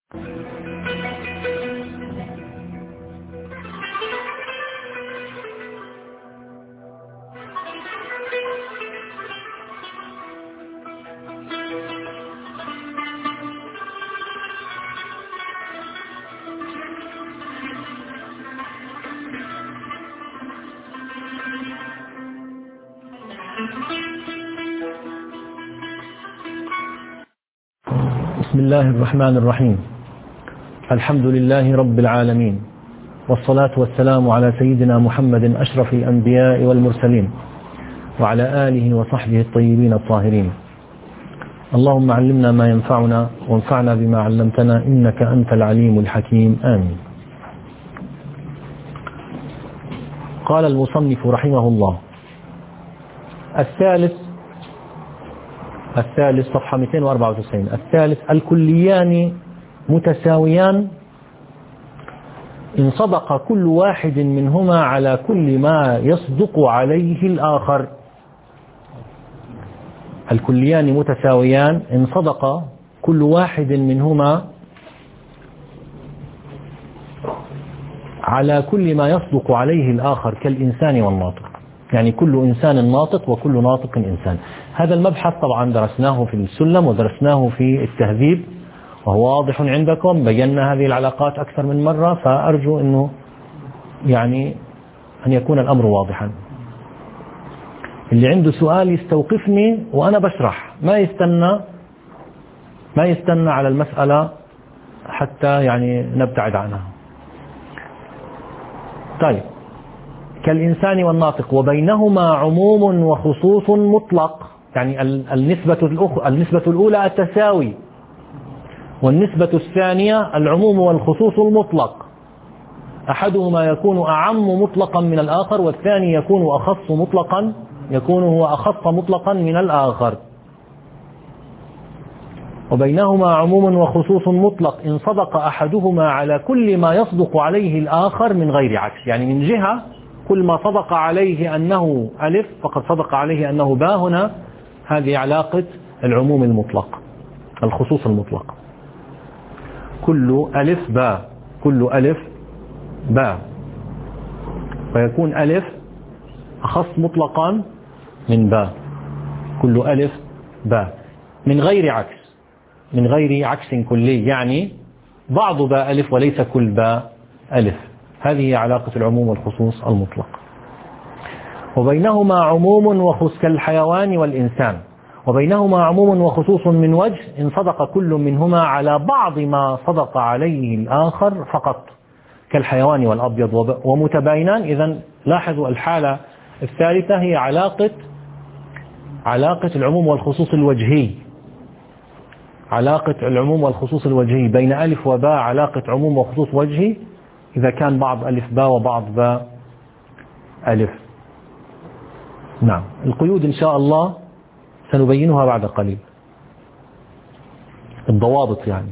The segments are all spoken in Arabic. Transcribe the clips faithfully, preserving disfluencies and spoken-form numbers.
بسم الله الرحمن الرحيم. الحمد لله رب العالمين، والصلاة والسلام على سيدنا محمد أشرف الأنبياء والمرسلين، وعلى آله وصحبه الطيبين الطاهرين. اللهم علمنا ما ينفعنا وانفعنا بما علمتنا، إنك أنت العليم الحكيم. آمين. قال المصنف رحمه الله: الثالث الثالث صفحة مئتين وأربعة وتسعين. الثالث: الكليان متساويان إن صدق كل واحد منهما على كل ما يصدق عليه الآخر. الكليان متساويان إن صدق كل واحد منهما على كل ما يصدق عليه الآخر كالإنسان والناطق، يعني كل إنسان ناطق وكل ناطق إنسان. هذا المبحث طبعا درسناه في السلم ودرسناه في التهذيب وهو واضح عندكم، بينا هذه العلاقات أكثر من مرة، فأرجو أنه يعني أن يكون الأمر واضحا. اللي عنده سؤال يستوقفني وأنا بشرح، ما يستنى ما يستنى على المسألة حتى يعني نبتعد عنها. طيب، كالإنسان والناطق وبينهما عموم وخصوص مطلق، يعني النسبة النسبة الأولى التساوي، والنسبة الثانية العموم والخصوص المطلق. أحدهما يكون أعم مطلقا من الآخر، والثاني يكون أخص مطلقا يكون هو أخص مطلقا من الآخر. وبينهما عموم وخصوص مطلق إن صدق أحدهما على كل ما يصدق عليه الآخر من غير عكس، يعني من جهة كل ما صدق عليه أنه ألف فقد صدق عليه أنه باء. هنا هذه علاقة العموم المطلق الخصوص المطلق. كل ألف باء، كل ألف باء، ويكون ألف أخص مطلقا من باء. كل ألف باء من غير عكس، من غير عكس كلي، يعني بعض باء ألف وليس كل باء ألف. هذه علاقة العموم والخصوص المطلق. وبينهما عموم وخصوص كالحيوان والإنسان، وبينهما عموم وخصوص من وجه إن صدق كل منهما على بعض ما صدق عليه الآخر فقط، كالحيوان والأبيض ومتباينان. إذن لاحظوا الحالة الثالثة هي علاقة علاقة العموم والخصوص الوجهي. علاقة العموم والخصوص الوجهي بين ألف وباء علاقة عموم وخصوص وجهي إذا كان بعض ألف باء وبعض باء ألف. نعم، القيود إن شاء الله سنبينها بعد قليل، الضوابط يعني.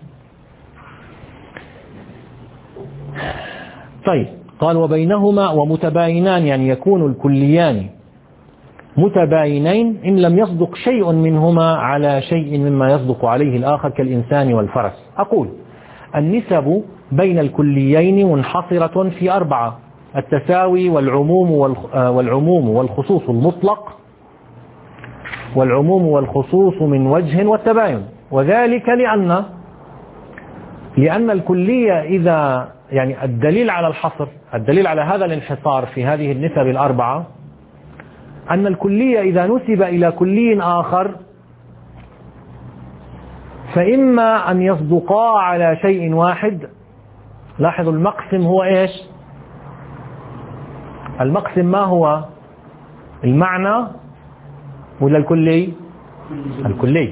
طيب، قال وبينهما ومتباينان، يعني يكون الكليان متباينين إن لم يصدق شيء منهما على شيء مما يصدق عليه الآخر كالإنسان والفرس. أقول النسب بين الكليين منحصرة في أربعة: التساوي والعموم والعموم والخصوص المطلق، والعموم والخصوص من وجه، والتباين. وذلك لأن لأن الكلية إذا يعني الدليل على الحصر، الدليل على هذا الانحصار في هذه النسب الأربعة أن الكلية إذا نسب إلى كلي آخر فإما أن يصدقا على شيء واحد. لاحظوا المقسم هو إيش؟ المقسم ما هو؟ المعنى ولا الكلي؟ الكلي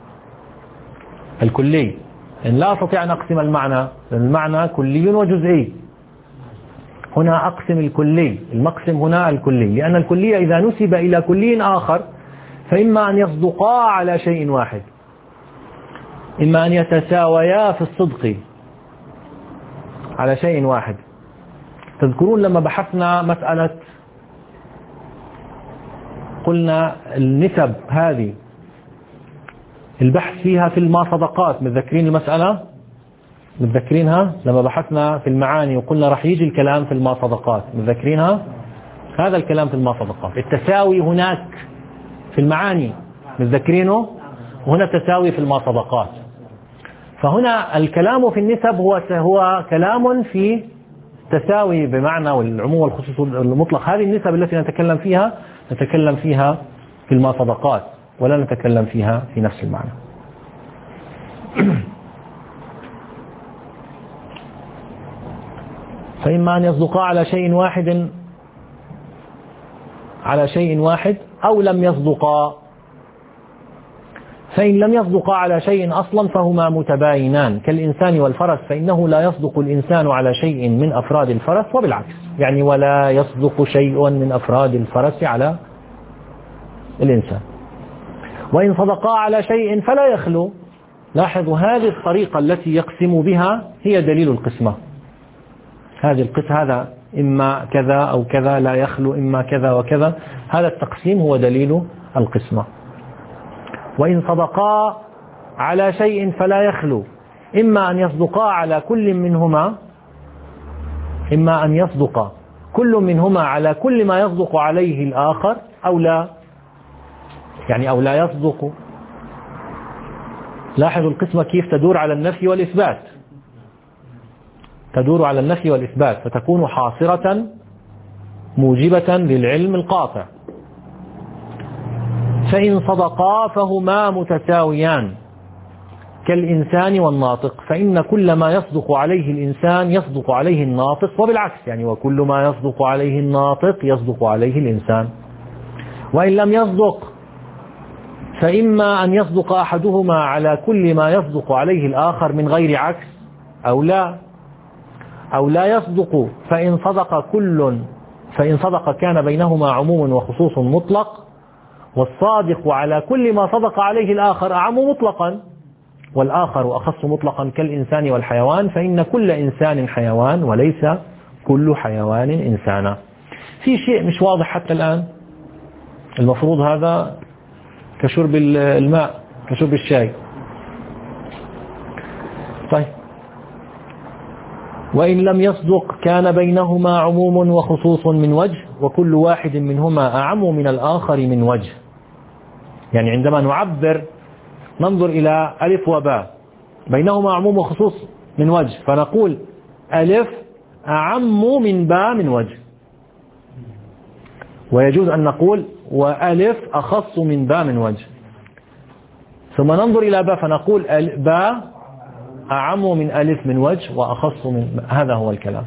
الكلي إن لا أستطيع أن أقسم المعنى، المعنى كلي وجزئي. هنا أقسم الكلي، المقسم هنا الكلي، لأن الكلية إذا نسب إلى كلي آخر فإما أن يصدقا على شيء واحد، إما أن يتساويا في الصدق على شيء واحد. تذكرون لما بحثنا مسألة قلنا النسب هذه البحث فيها في المصدقات، متذكرين المسألة؟ متذكرينها لما بحثنا في المعاني وقلنا رح يجي الكلام في الما صدقات؟ متذكرينها؟ هذا الكلام في الما صدقات. التساوي هناك في المعاني متذكرينه، وهنا التساوي في الما صدقات. فهنا الكلام في النسب هو هو كلام في تساوي بمعنى والعموم والخصوص المطلق. هذه النسب التي نتكلم فيها نتكلم فيها في الما صدقات، ولا نتكلم فيها في نفس المعنى. فإما أن يصدقا على شيء واحد على شيء واحد أو لم يصدقا. فإن لم يصدقا على شيء أصلا فهما متباينان كالإنسان والفرس، فإنه لا يصدق الإنسان على شيء من أفراد الفرس وبالعكس، يعني ولا يصدق شيء من أفراد الفرس على الإنسان. وإن صدقا على شيء فلا يخلو. لاحظوا هذه الطريقة التي يقسم بها هي دليل القسمة. هذه القسمة، هذا إما كذا أو كذا لا يخلو، إما كذا وكذا، هذا التقسيم هو دليل القسمة. وإن صدقا على شيء فلا يخلو، إما أن يصدقا على كل منهما إما أن يصدق كل منهما على كل ما يصدق عليه الآخر أو لا، يعني أو لا يصدق. لاحظوا القسمة كيف تدور على النفي والإثبات، تدور على النفي والإثبات، فتكون حاصرة موجبة للعلم القاطع. فإن صدقا فهما متساويان كالإنسان والناطق، فإن كل ما يصدق عليه الإنسان يصدق عليه الناطق وبالعكس، يعني وكل ما يصدق عليه الناطق يصدق عليه الإنسان. وإن لم يصدق فإما أن يصدق أحدهما على كل ما يصدق عليه الآخر من غير عكس أو لا أو لا يصدق. فإن صدق كل فإن صدق كان بينهما عموم وخصوص مطلق، والصادق على كل ما صدق عليه الآخر أعم مطلقا، والآخر أخص مطلقا كالإنسان والحيوان، فإن كل إنسان حيوان وليس كل حيوان إنسانا. في شيء مش واضح حتى الآن؟ المفروض هذا كشرب الماء، كشرب الشاي. طيب، وإن لم يصدق كان بينهما عموم وخصوص من وجه، وكل واحد منهما أعم من الآخر من وجه. يعني عندما نعبر ننظر إلى ألف وباء بينهما عموم وخصوص من وجه، فنقول ألف أعم من باء من وجه، ويجوز أن نقول وألف أخص من باء من وجه. ثم ننظر إلى باء فنقول باء أعم من ألف من وجه وأخص من، هذا هو الكلام.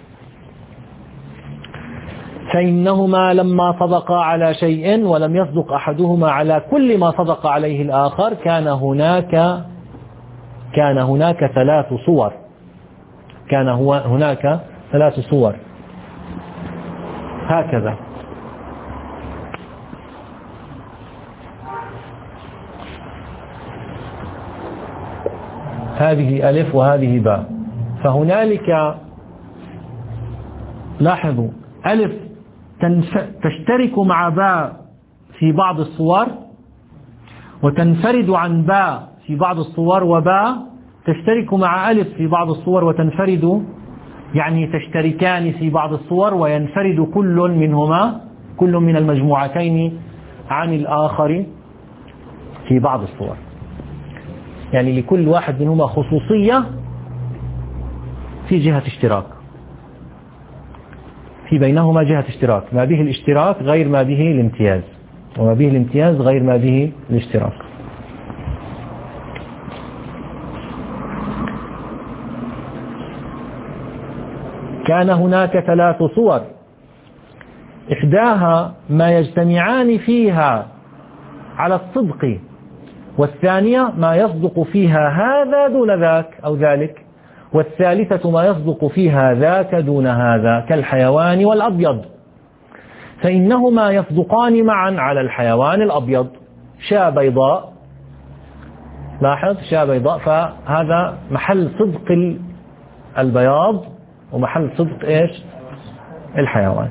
فإنهما لما صدقا على شيء ولم يصدق أحدهما على كل ما صدق عليه الآخر كان هناك كان هناك ثلاث صور كان هو هناك ثلاث صور هكذا. هذه ألف وهذه باء، فهنالك لاحظوا ألف تشترك مع باء في بعض الصور وتنفرد عن باء في بعض الصور، وباء تشترك مع ألف في بعض الصور وتنفرد، يعني تشتركان في بعض الصور وينفرد كل منهما كل من المجموعتين عن الآخر في بعض الصور. يعني لكل واحد منهما خصوصية في جهة اشتراك، في بينهما جهة اشتراك، ما به الاشتراك غير ما به الامتياز، وما به الامتياز غير ما به الاشتراك. كان هناك ثلاث صور، إحداها ما يجتمعان فيها على الصدق، والثانية ما يصدق فيها هذا دون ذاك أو ذلك، والثالثة ما يصدق فيها ذاك دون هذا كالحيوان والأبيض، فإنهما يصدقان معا على الحيوان الأبيض. شاة بيضاء، لاحظ شاة بيضاء، فهذا محل صدق البياض ومحل صدق إيش؟ الحيوان.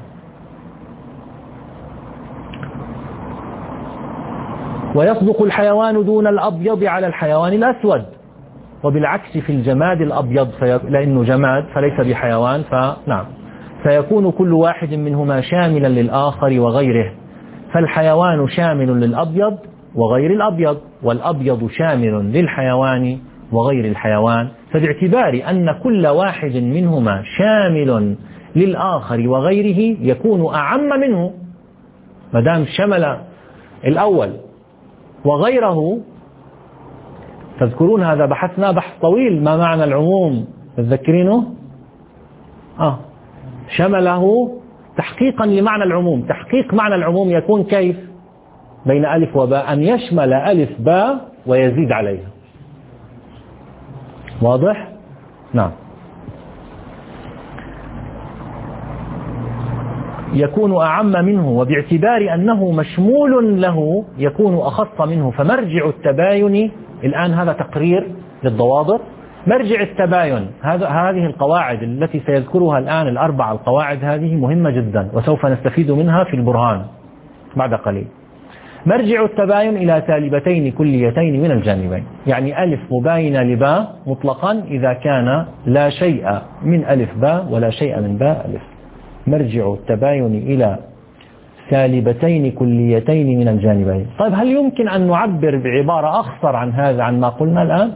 ويصدق الحيوان دون الأبيض على الحيوان الأسود، وبالعكس في الجماد الأبيض لأنه جماد فليس بحيوان، فنعم فيكون كل واحد منهما شاملا للآخر وغيره، فالحيوان شامل للأبيض وغير الأبيض، والأبيض شامل للحيوان وغير الحيوان، فباعتبار أن كل واحد منهما شامل للآخر وغيره يكون أعم منه، ما دام شمل الأول وغيره. تذكرون هذا بحثنا بحث طويل، ما معنى العموم تذكرينه؟ آه شمله تحقيقا لمعنى العموم. تحقيق معنى العموم يكون كيف؟ بين ألف وباء، أن يشمل ألف باء ويزيد عليها. واضح؟ نعم. يكون أعم منه، وباعتبار أنه مشمول له يكون أخص منه. فمرجع التباين الآن هذا تقرير للضوابط. مرجع التباين هذا هذه القواعد التي سيذكرها الآن، الأربع القواعد هذه مهمة جدا وسوف نستفيد منها في البرهان بعد قليل. مرجع التباين إلى سالبتين كليتين من الجانبين، يعني ألف مباينة لباء مطلقا إذا كان لا شيء من ألف باء ولا شيء من باء ألف. مرجع التباين إلى سالبتين كليتين من الجانبين. طيب هل يمكن أن نعبر بعبارة أخصر عن هذا عن ما قلنا الآن؟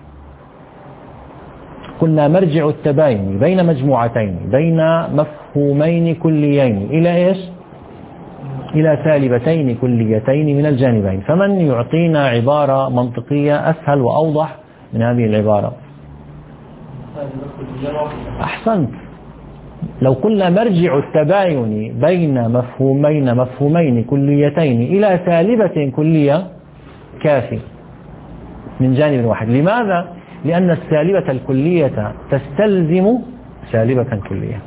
قلنا مرجع التباين بين مجموعتين بين مفهومين كليين إلى إيش؟ إلى سالبتين كليتين من الجانبين. فمن يعطينا عبارة منطقية أسهل وأوضح من هذه العبارة؟ أحسنت. لو قلنا مرجع التباين بين مفهومين مفهومين كليتين إلى سالبة كلية كافي من جانب واحد. لماذا؟ لأن السالبة الكلية تستلزم سالبة كلية،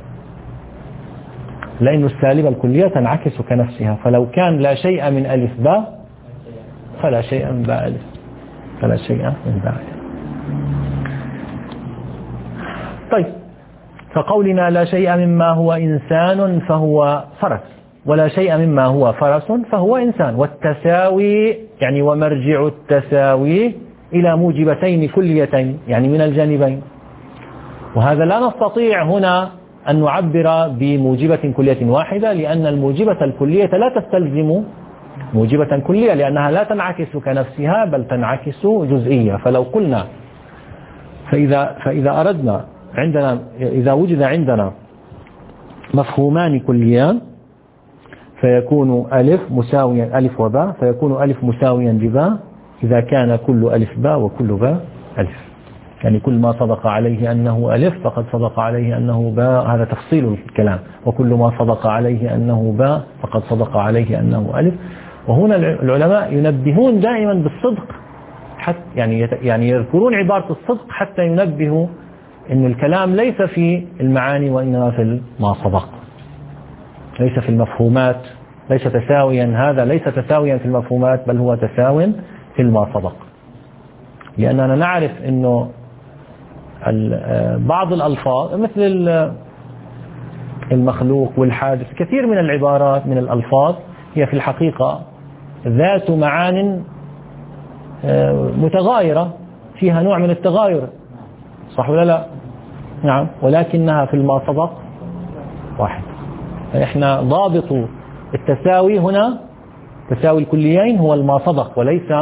لأن السالبة الكلية تنعكس كنفسها. فلو كان لا شيء من ألف باء فلا شيء من باء ألف، فلا شيء من باء ألف. طيب، فقولنا لا شيء مما هو إنسان فهو فرس، ولا شيء مما هو فرس فهو إنسان. والتساوي يعني ومرجع التساوي إلى موجبتين كليتين يعني من الجانبين. وهذا لا نستطيع هنا أن نعبر بموجبة كلية واحدة، لأن الموجبة الكلية لا تستلزم موجبة كلية، لأنها لا تنعكس كنفسها بل تنعكس جزئية. فلو قلنا فإذا, فإذا أردنا عندنا إذا وجد عندنا مفهومان كليان فيكون ألف مساويا ألف وباء، فيكون ألف مساويا بباء إذا كان كل ألف باء وكل باء ألف. يعني كل ما صدق عليه أنه ألف فقد صدق عليه أنه باء، هذا تفصيل الكلام. وكل ما صدق عليه أنه باء فقد صدق عليه أنه ألف. وهنا العلماء ينبهون دائما بالصدق، حتى يعني يعني يذكرون عبارة الصدق حتى ينبهوا إن الكلام ليس في المعاني وإنما في ما صدق، ليس في المفهومات، ليس تساويا. هذا ليس تساويا في المفهومات بل هو تساو في ما صدق. لأننا نعرف إنه بعض الألفاظ مثل المخلوق والحادث، كثير من العبارات من الألفاظ هي في الحقيقة ذات معان متغايرة، فيها نوع من التغاير، صح ولا لا؟ نعم. ولكنها في المصدق واحد. فإحنا ضابط التساوي هنا تساوي الكليين هو المصدق وليس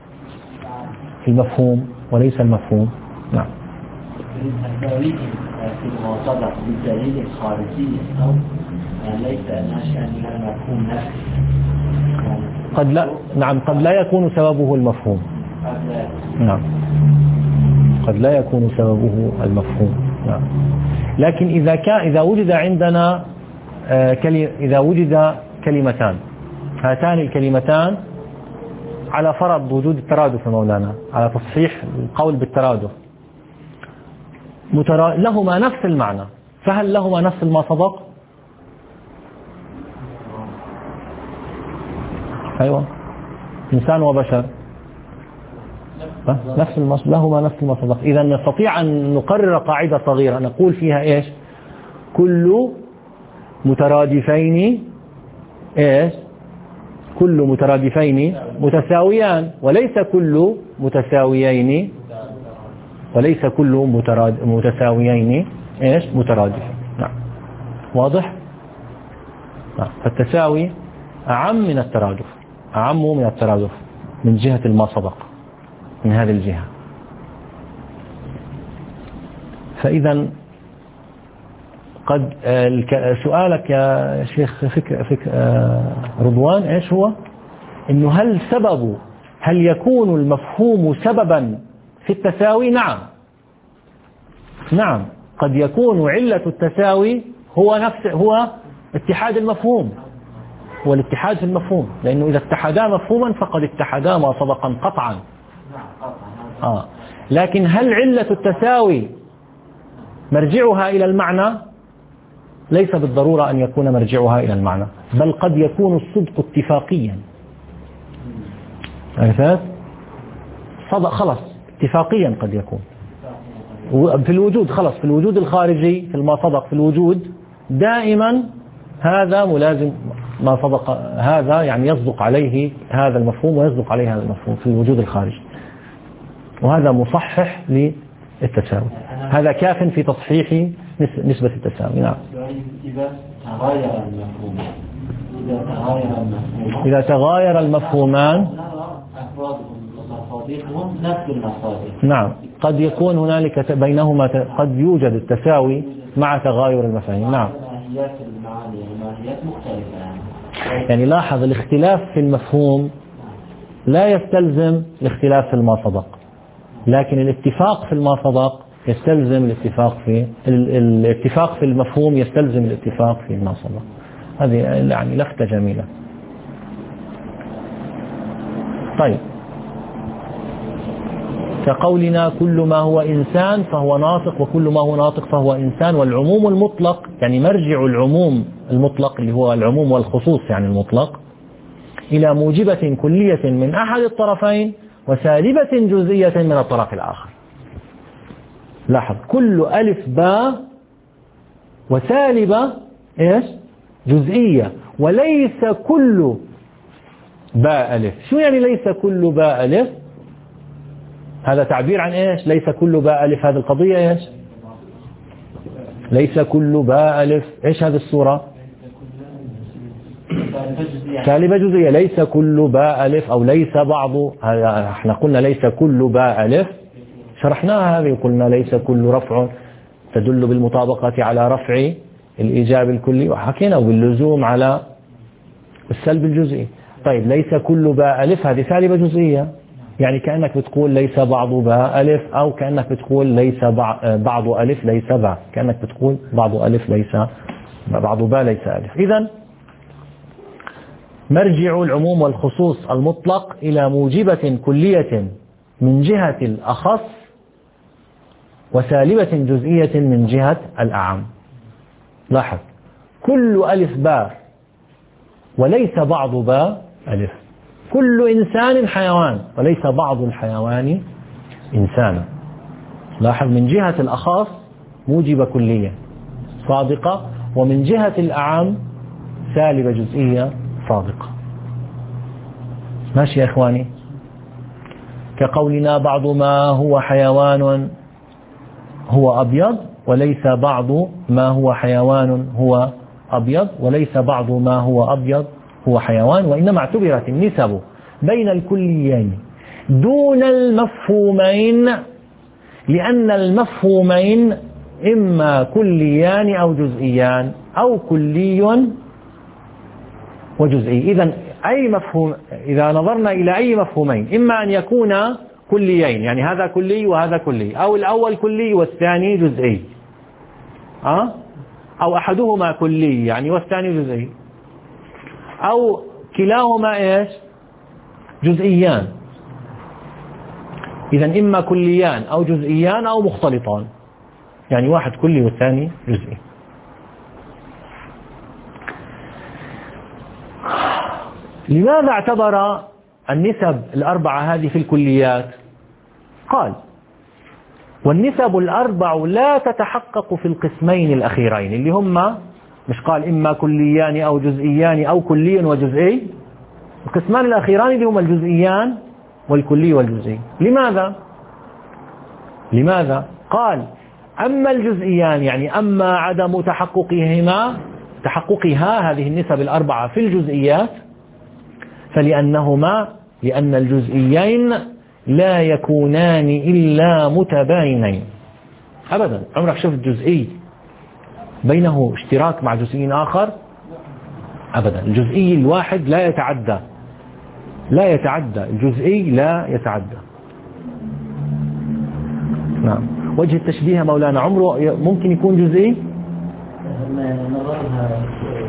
المفهوم وليس المفهوم. نعم. التساوي في المصدق بالدليل الخارجي أو ليس ناشئا من المفهوم نفسه. قد لا نعم قد لا يكون سببه المفهوم. نعم قد لا يكون سببه المفهوم. نعم. لكن إذا كان إذا وجد عندنا إذا وجد كلمتان، هاتان الكلمتان على فرض وجود الترادف يا مولانا، على تصحيح القول بالترادف، لهما نفس المعنى، فهل لهما نفس ما صدق؟ أيوة، إنسان وبشر نفس المص... لهما نفس ما صدق. إذا نستطيع أن نقرر قاعدة صغيرة نقول فيها إيش؟ كل مترادفين إيش؟ كل مترادفين متساويان، وليس كل متساويين وليس كل متساويين إيش مترادف. نعم واضح. نعم. فالتساوي أعم من الترادف، أعم من الترادف من جهة ما سبق، من هذه الجهة. فإذا قد سؤالك يا شيخ فك فك رضوان إيش هو؟ إنه هل سبب هل يكون المفهوم سببا في التساوي؟ نعم نعم قد يكون علة التساوي هو نفس هو اتحاد المفهوم، هو الاتحاد في المفهوم، لأنه إذا اتحدا مفهوما فقد اتحدا ما سبقا قطعا. آه. لكن هل علة التساوي مرجعها إلى المعنى؟ ليس بالضرورة أن يكون مرجعها إلى المعنى، بل قد يكون الصدق اتفاقيا. عرفت؟ صدق خلص اتفاقيا قد يكون في الوجود، خلص في الوجود الخارجي في ما صدق في الوجود دائما هذا ملازم ما صدق، هذا يعني يصدق عليه هذا المفهوم ويصدق عليه هذا المفهوم في الوجود الخارجي، وهذا مصحح للتساوي، هذا كاف في تصحيح نسبة التساوي. نعم. إذا تغاير المفهوم إذا تغاير المفهوم إذا تغاير المفهومان نفس المصادر. نعم قد يكون هنالك بينهما قد يوجد التساوي مع تغاير المفاهيم. نعم ماهيات المعاني ماهيات مختلفة، يعني لاحظ الاختلاف في المفهوم لا يستلزم الاختلاف في ما سبق، لكن الاتفاق في ما سبق يستلزم الاتفاق في الاتفاق في المفهوم يستلزم الاتفاق في ما سبق. هذه يعني لفتة جميلة. طيب كقولنا كل ما هو إنسان فهو ناطق وكل ما هو ناطق فهو إنسان، والعموم المطلق يعني مرجع العموم المطلق اللي هو العموم والخصوص يعني المطلق إلى موجبة كلية من أحد الطرفين وسالبة جزئية من الطرف الآخر. لاحظ كل ألف باء وسالبة إيش جزئية، وليس كل باء ألف. شو يعني ليس كل باء ألف؟ هذا تعبير عن إيش؟ ليس كل باء ألف. هذه القضية إيش؟ ليس كل باء ألف. إيش هذه الصورة؟ سالبة جزئية. ليس كل باء ألف أو ليس بعض، احنا قلنا ليس كل باء ألف، شرحناها هذه، قلنا ليس كل رفع تدل بالمطابقة على رفع الإيجاب الكلي، وحكينا باللزوم على السلب الجزئي. طيب ليس كل باء ألف هذه سالبة جزئية، يعني كأنك بتقول ليس بعض باء ألف، أو كأنك بتقول ليس بعض ألف ليس باء، كأنك بتقول بعض ألف ليس بعض باء ليس ألف. إذن مرجع العموم والخصوص المطلق إلى موجبة كلية من جهة الأخص وسالبة جزئية من جهة الأعم. لاحظ كل ألف باء وليس بعض باء ألف، كل إنسان حيوان وليس بعض الحيوان إنسانا. لاحظ من جهة الأخص موجبة كلية صادقة، ومن جهة الأعم سالبة جزئية صادقة. ماشي يا إخواني؟ كقولنا بعض ما هو حيوان هو أبيض، وليس بعض ما هو حيوان هو أبيض، وليس بعض ما هو أبيض هو حيوان، وإنما اعتبرت النسب بين الكليين دون المفهومين، لأن المفهومين إما كليان أو جزئيان أو كلي وجزئي. إذن أي مفهوم إذا نظرنا إلى أي مفهومين إما أن يكون كليين، يعني هذا كلي وهذا كلي، أو الأول كلي والثاني جزئي، أه؟ أو أحدهما كلي يعني والثاني جزئي، أو كلاهما إيش جزئيان. إذن إما كليان أو جزئيان أو مختلطان، يعني واحد كلي والثاني جزئي. لماذا اعتبر النسب الأربعة هذه في الكليات؟ قال والنسب الأربع لا تتحقق في القسمين الأخيرين اللي هما، مش قال إما كليان أو جزئيان أو كلي وجزئي؟ القسمان الأخيران اللي هما الجزئيان والكلي والجزئي. لماذا؟ لماذا؟ قال أما الجزئيان يعني أما عدم تحققهما تحققها هذه النسب الأربعة في الجزئيات فلأنهما لأن الجزئيين لا يكونان إلا متباينين. أبدا عمرك شفت جزئي بينه اشتراك مع جزئي آخر؟ أبدا. الجزئي الواحد لا يتعدى لا يتعدى الجزئي لا يتعدى. نعم. وجه التشبيه مولانا عمره ممكن يكون جزئي؟ نظرها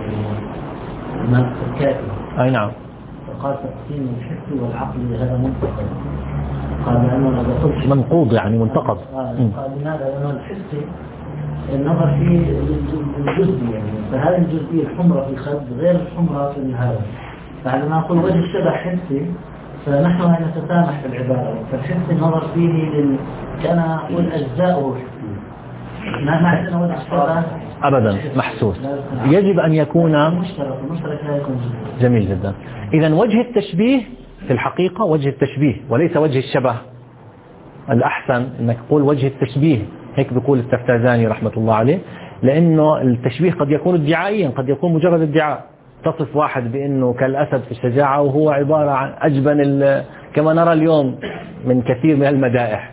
الكاتب. أي نعم. قال تقسيم الحس والعقل هذا منتقد. قال لأنه ما بقولش منقوض يعني منتقد. قال لماذا؟ لأنه الحس النظر في الجزء يعني فهذه الجزئية الحمرة في الخد غير الحمرة في هذا. فعندما نقول وجه الشبه حسي فنحن هنا نتسامح في العبارة فالحس النظر فيه لل... كان أقول أجزاؤه حسية ما عندنا وجه الشبه أبدا محسوس يجب أن يكون مشترك المشترك لا يكون جزئي. جميل جدا. إذن وجه التشبيه في الحقيقة وجه التشبيه وليس وجه الشبه. الأحسن أنك تقول وجه التشبيه هيك بيقول التفتازاني رحمة الله عليه لأنه التشبيه قد يكون ادعائيا قد يكون مجرد ادعاء تصف واحد بأنه كالأسد في الشجاعة وهو عبارة عن أجبن كما نرى اليوم من كثير من المدائح.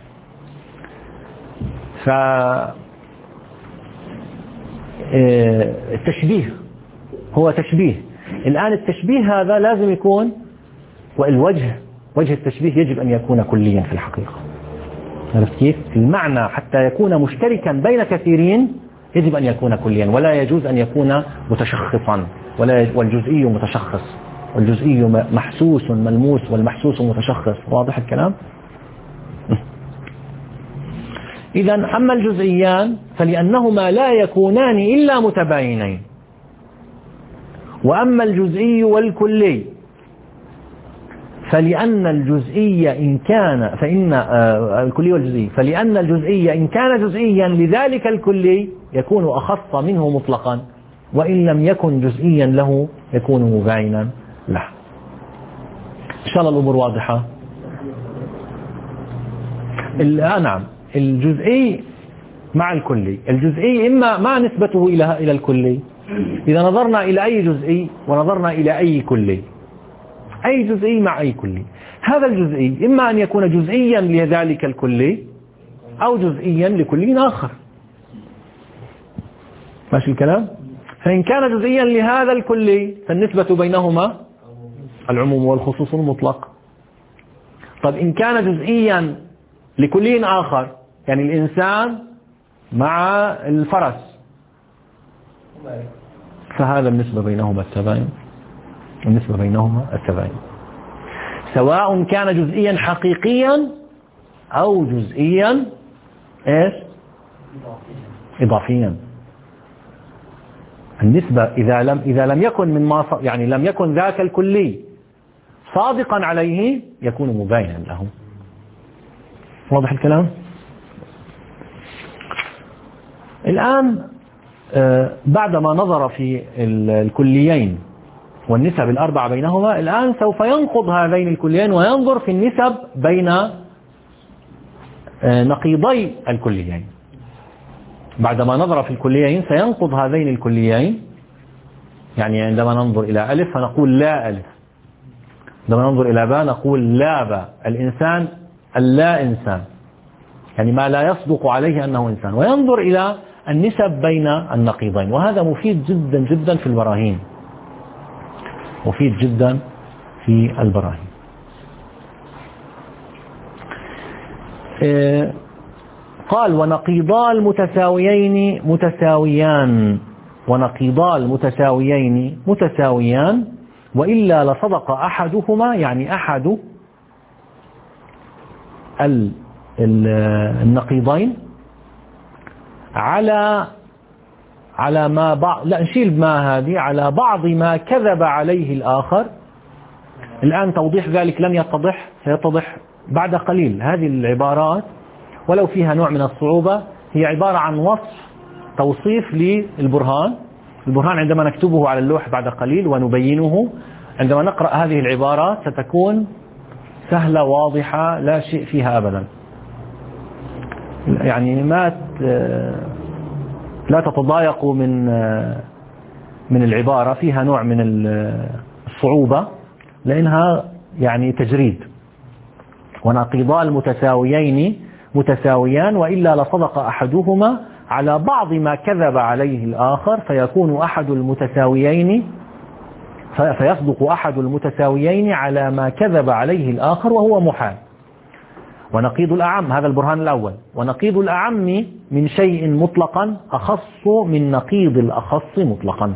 ف التشبيه هو تشبيه. الآن التشبيه هذا لازم يكون والوجه وجه التشبيه يجب أن يكون كليا في الحقيقة. عرفت كيف؟ المعنى حتى يكون مشتركا بين كثيرين يجب أن يكون كليا ولا يجوز أن يكون متشخصا ولا والجزئي متشخص والجزئي محسوس ملموس والمحسوس متشخص. واضح الكلام؟ إذا أما الجزئيان فلأنهما لا يكونان إلا متباينين وأما الجزئي والكلي فلأن الجزئي إن كان فإن الكلي والجزئي فلأن الجزئي إن كان جزئيا لذلك الكلي يكون أخص منه مطلقا وإن لم يكن جزئيا له يكون مباينا له. إن شاء الله الأمور واضحة. نعم. الجزئي مع الكلي الجزئي إما مع نسبته إلى إلى الكلي. إذا نظرنا إلى أي جزئي ونظرنا إلى أي كلي أي جزئي مع أي كلي هذا الجزئي إما أن يكون جزئيا لذلك الكلي أو جزئيا لكلي آخر. ماشي الكلام؟ فإن كان جزئيا لهذا الكلي فالنسبة بينهما العموم والخصوص المطلق. طب إن كان جزئيا لكلي آخر يعني الإنسان مع الفرس فهذا النسبة بينهما التباين النسبة بينهما التباين سواء كان جزئيا حقيقيا أو جزئيا إيش إضافيا. النسبة إذا لم إذا لم يكن من ما يعني لم يكن ذاك الكلي صادقا عليه يكون مباينا له. واضح الكلام؟ الآن بعدما نظر في الكليين والنسب الأربعة بينهما الآن سوف ينقض هذين الكليين وينظر في النسب بين نقيضي الكليين. بعدما نظر في الكليين سينقض هذين الكليين يعني عندما ننظر إلى ألف فنقول لا ألف عندما ننظر إلى باء نقول لا باء الإنسان اللا إنسان يعني ما لا يصدق عليه أنه إنسان وينظر إلى النسب بين النقيضين وهذا مفيد جدا جدا في البراهين مفيد جدا في البراهين. إيه قال ونقيضا المتساويين متساويان ونقيضا المتساويين متساويان وإلا لصدق أحدهما يعني أحد النقيضين على على ما بعض لا نشيل ما هذه على بعض ما كذب عليه الآخر. الآن توضيح ذلك لن يتضح سيتضح بعد قليل. هذه العبارات ولو فيها نوع من الصعوبة هي عبارة عن وصف توصيف للبرهان. البرهان عندما نكتبه على اللوح بعد قليل ونبينه عندما نقرأ هذه العبارات ستكون سهلة واضحة لا شيء فيها أبدا. يعني ما لا تتضايقوا من من العبارة، فيها نوع من الصعوبة لأنها يعني تجريد. ونقيضا المتساويين متساويان وإلا لصدق أحدهما على بعض ما كذب عليه الآخر فيكون أحد المتساويين فيصدق أحد المتساويين على ما كذب عليه الآخر وهو محال. ونقيض الأعم، هذا البرهان الأول، ونقيض الأعم من شيء مطلقا أخص من نقيض الأخص مطلقا،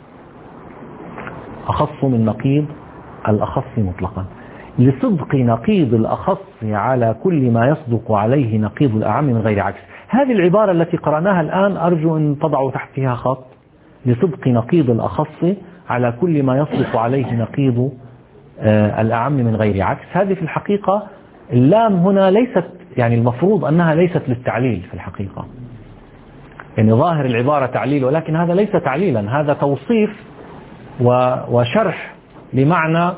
أخص من نقيض الأخص مطلقا، لصدق نقيض الأخص على كل ما يصدق عليه نقيض الأعم من غير عكس. هذه العبارة التي قرأناها الآن أرجو أن تضعوا تحتها خط، لصدق نقيض الأخص على كل ما يصدق عليه نقيض الأعم من غير عكس. هذه في الحقيقة اللام هنا ليست، يعني المفروض أنها ليست للتعليل في الحقيقة، يعني ظاهر العبارة تعليل، ولكن هذا ليس تعليلا، هذا توصيف وشرح لمعنى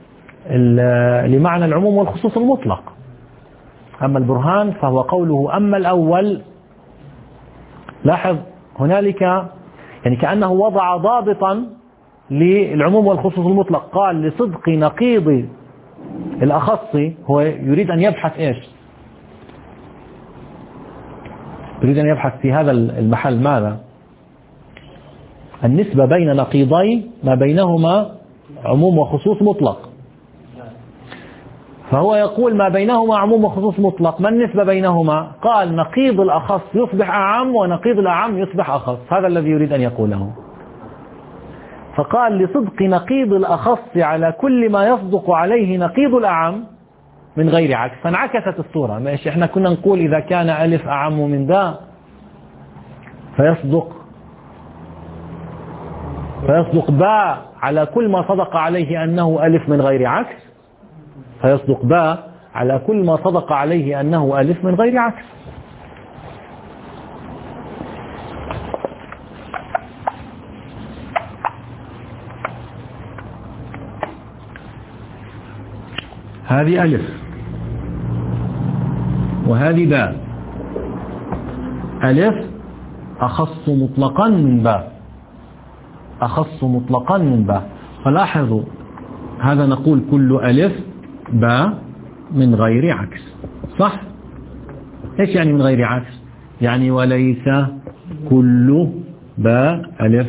لمعنى العموم والخصوص المطلق. أما البرهان فهو قوله أما الأول، لاحظ هنالك يعني كأنه وضع ضابطا للعموم والخصوص المطلق، قال لصدق نقيض الأخص، هو يريد أن يبحث إيش؟ يريد أن يبحث في هذا المحل ماذا؟ النسبة بين نقيضي ما بينهما عموم وخصوص مطلق. فهو يقول ما بينهما عموم وخصوص مطلق، ما النسبة بينهما؟ قال نقيض الأخص يصبح أعم ونقيض الأعم يصبح أخص، هذا الذي يريد أن يقوله. فقال لصدق نقيض الأخص على كل ما يصدق عليه نقيض الأعم من غير عكس، فانعكست الصورة. ماشي، احنا كنا نقول إذا كان ألف أعم من باء فيصدق فيصدق باء على كل ما صدق عليه أنه ألف من غير عكس، فيصدق باء على كل ما صدق عليه أنه ألف من غير عكس. هذه ألف وهذه باء، ألف أخص مطلقا من باء، أخص مطلقا من باء. فلاحظوا هذا نقول كل ألف باء من غير عكس، صح؟ إيش يعني من غير عكس؟ يعني وليس كل باء ألف.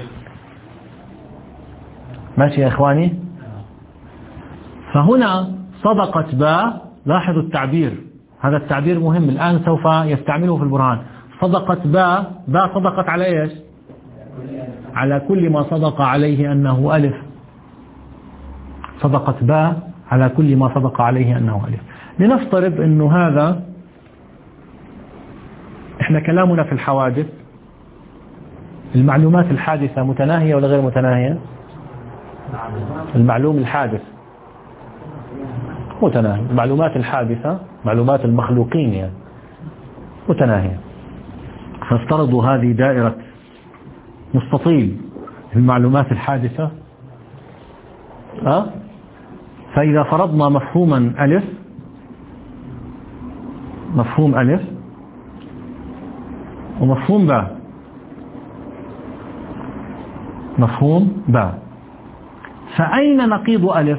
ماشي يا إخواني؟ فهنا صدقت باء، لاحظوا التعبير، هذا التعبير مهم الآن سوف يستعمله في البرهان. صدقت باء، باء صدقت على إيش؟ على كل ما صدق عليه أنه ألف. صدقت باء على كل ما صدق عليه أنه ألف. لنفترض أنه هذا، إحنا كلامنا في الحوادث، المعلومات الحادثة متناهية ولا غير متناهية؟ المعلوم الحادث متناهي، المعلومات الحادثة معلومات المخلوقين يعني متناهية. فافترضوا هذه دائرة مستطيل المعلومات الحادثة، أه؟ فإذا فرضنا مفهوما ألف، مفهوم ألف ومفهوم باء، مفهوم باء، فأين نقيض ألف؟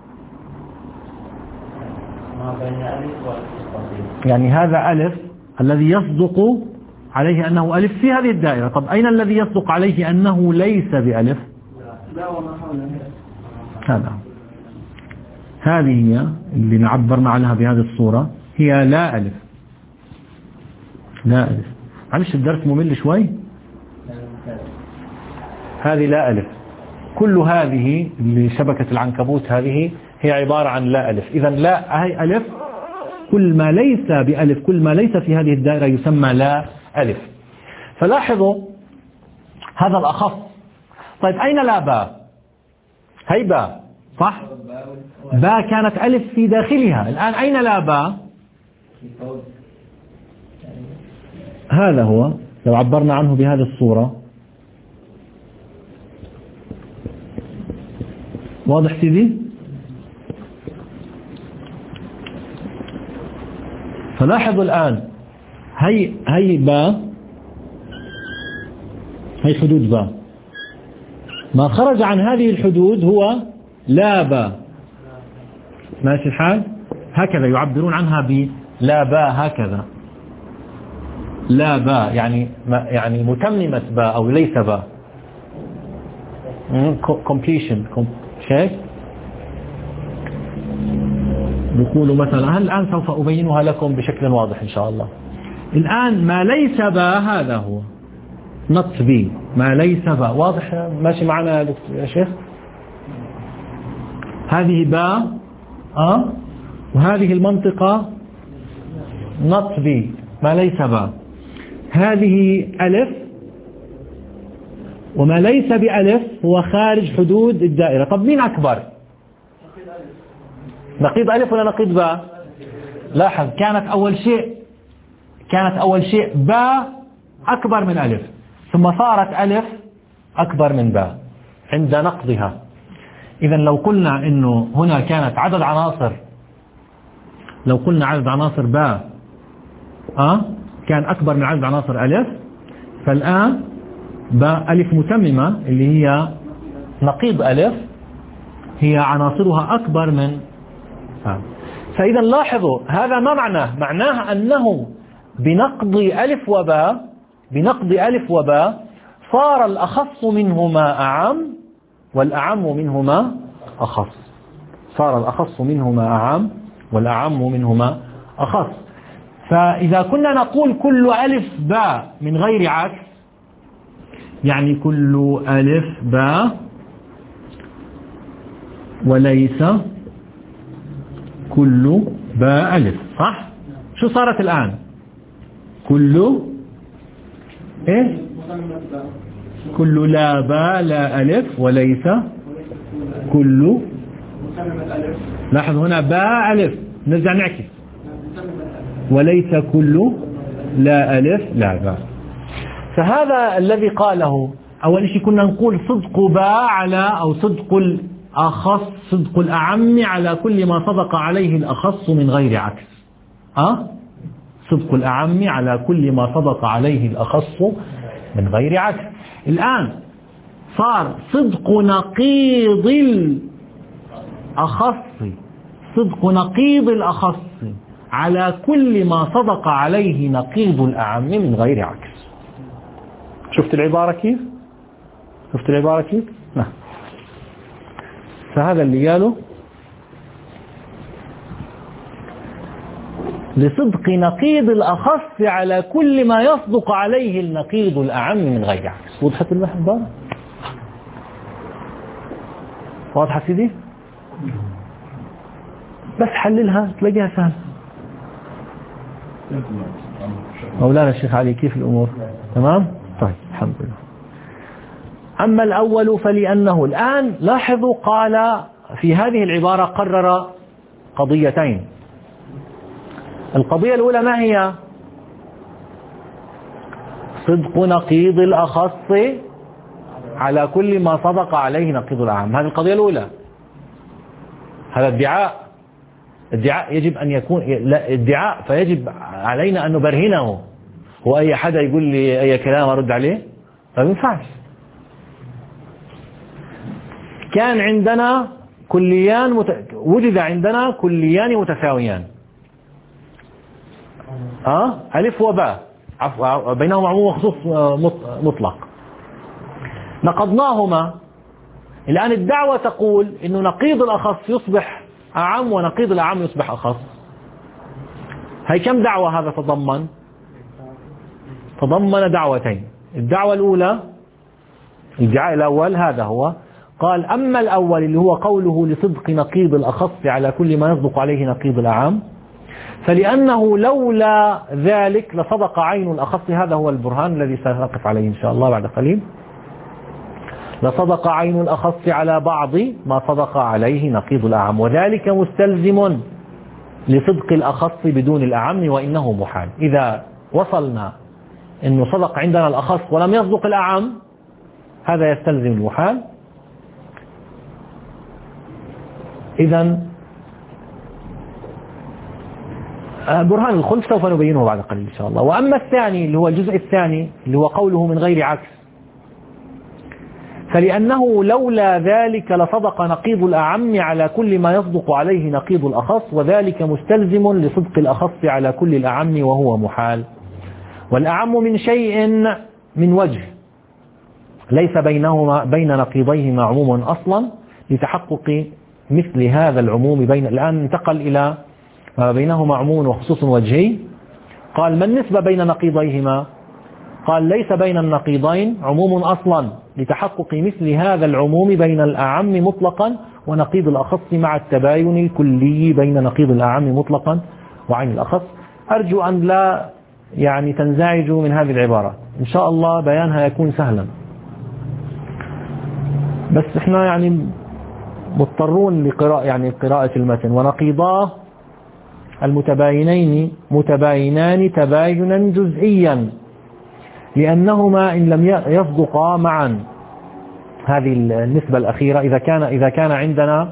يعني هذا ألف الذي يصدق عليه أنه ألف في هذه الدائرة. طب أين الذي يصدق عليه أنه ليس بألف؟ هذا، هذه هي اللي نعبرنا عنها بهذه الصورة، هي لا ألف. لا ألف، معلش الدرس ممل شوي. هذه لا ألف، كل هذه اللي شبكة العنكبوت هذه هي عبارة عن لا ألف. إذا لا هي ألف، كل ما ليس بألف، كل ما ليس في هذه الدائرة يسمى لا ألف. فلاحظوا هذا الأخص. طيب أين لا باء؟ هي باء صح؟ باء كانت ألف في داخلها، الآن أين لا باء؟ هذا هو لو عبرنا عنه بهذه الصورة، واضح سيدي؟ فلاحظوا الآن هي هي باء، هي حدود باء، ما خرج عن هذه الحدود هو لا باء. ماشي الحال؟ هكذا يعبرون عنها بلا باء، هكذا لا باء يعني يعني متممة باء أو ليس باء، completion شيء. يقولوا مثلا، الآن سوف أبينها لكم بشكل واضح إن شاء الله. الآن ما ليس باء هذا هو not be، ما ليس باء. واضح؟ ماشي معنا يا شيخ؟ هذه باء أه؟ وهذه المنطقة not be، ما ليس باء. هذه ألف، وما ليس بألف هو خارج حدود الدائرة. طب مين أكبر؟ نقيض ألف ولا نقيض باء؟ لاحظ، كانت أول شيء كانت أول شيء باء أكبر من ألف، ثم صارت ألف أكبر من باء عند نقضها. إذا لو قلنا إنه هنا كانت عدد عناصر، لو قلنا عدد عناصر باء أه كان أكبر من عدد عناصر ألف، فالآن باء ألف متممة اللي هي نقيض ألف هي عناصرها أكبر من آه. فإذا لاحظوا هذا ما معناه، معناه أنه بنقض ألف وباء بنقض ألف وباء صار الأخص منهما أعم والأعم منهما أخص، صار الأخص منهما أعم والأعم منهما أخص. فإذا كنا نقول كل ألف باء من غير عكس، يعني كل ألف باء وليس كل باء ألف، صح؟ شو صارت الآن؟ كل إيه؟ كل لا باء لا ألف وليس كل. لاحظ هنا باء ألف، نرجع نعكس، وليس كل لا ألف لا باء. فهذا الذي قاله. أول شيء كنا نقول صدق باء على أو صدق الأخص، صدق الأعم على كل ما صدق عليه الأخص من غير عكس. أه؟ صدق الأعم على كل ما صدق عليه الأخص من غير عكس. الآن صار صدق نقيض الأخص، صدق نقيض الأخص على كل ما صدق عليه نقيض الأعم من غير عكس. شفت العبارة كيف؟ شفت العبارة كيف؟ نعم. فهذا اللي قاله لصدق نقيض الأخص على كل ما يصدق عليه النقيض الأعم من غير عكس. وضحت المحبة؟ واضحة سيدي؟ بس حللها تلاقيها سهل. مولانا الشيخ علي كيف الأمور؟ تمام؟ طيب الحمد لله. أما الأول فلأنه، الآن لاحظوا قال في هذه العبارة قرر قضيتين. القضية الأولى ما هي؟ صدق نقيض الأخص على كل ما صدق عليه نقيض الأعم. هذه القضية الأولى. هذا ادعاء، ادعاء يجب أن يكون ادعاء، فيجب علينا أن نبرهنه. هو أي حدا يقول لي أي كلام أرد عليه؟ ما ينفعش. كان عندنا كليان مت... وجد عندنا كليان متساويان، أه؟ ألف وباء، عفوا بينهم عموم وخصوص مطلق، نقضناهما. الآن الدعوة تقول إنه نقيض الأخص يصبح أعم ونقيض الأعم يصبح أخص. هي كم دعوة هذا تضمن؟ تضمن دعوتين. الدعوة الأولى، الادعاء الأول هذا هو، قال أما الأول اللي هو قوله لصدق نقيض الأخص على كل ما يصدق عليه نقيض الأعم، فلأنه لولا ذلك لصدق عين الأخص. هذا هو البرهان الذي سنقف عليه إن شاء الله بعد قليل. لصدق عين الأخص على بعض ما صدق عليه نقيض الأعم، وذلك مستلزم لصدق الأخص بدون الأعم، وإنه محال. إذا وصلنا أنه صدق عندنا الأخص ولم يصدق الأعم، هذا يستلزم المحال. إذن برهان الخلف سوف نبينه بعد قليل إن شاء الله. وأما الثاني اللي هو الجزء الثاني اللي هو قوله من غير عكس، فلأنه لولا ذلك لصدق نقيض الأعم على كل ما يصدق عليه نقيض الأخص، وذلك مستلزم لصدق الأخص على كل الأعم وهو محال. والأعم من شيء من وجه ليس بينهما بين نقيضيهما عموم أصلا لتحقق مثل هذا العموم بين. الآن انتقل إلى ما بينهما عموم وخصوص وجهي. قال ما النسبة بين نقيضيهما؟ قال ليس بين النقيضين عموم أصلا لتحقق مثل هذا العموم بين الأعم مطلقا ونقيض الأخص مع التباين الكلي بين نقيض الأعم مطلقا وعين الأخص. أرجو أن لا يعني تنزعجوا من هذه العبارة، إن شاء الله بيانها يكون سهلا، بس إحنا يعني مضطرون لقراءة يعني قراءة المتن. ونقيضاه المتباينين متباينان تباينا جزئيا لأنهما إن لم يصدقا معا. هذه النسبة الأخيرة إذا كان إذا كان عندنا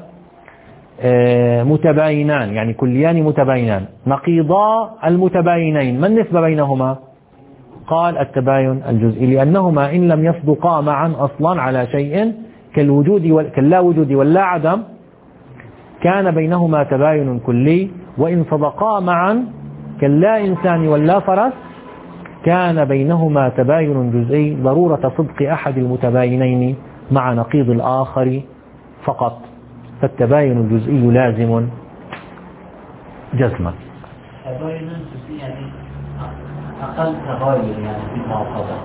متباينان يعني كليان متباينان. نقيضا المتباينين ما النسبة بينهما؟ قال التباين الجزئي لأنهما إن لم يصدقا معا أصلا على شيء كالوجود كاللا وجود واللا عدم كان بينهما تباين كلي، وإن صدقا معا كاللا إنسان واللا فرس كان بينهما تباين جزئي ضرورة صدق أحد المتباينين مع نقيض الآخر فقط، فالتباين الجزئي لازم جزما. تباين جزئي يعني أقل تغاير يعني في المعتبر،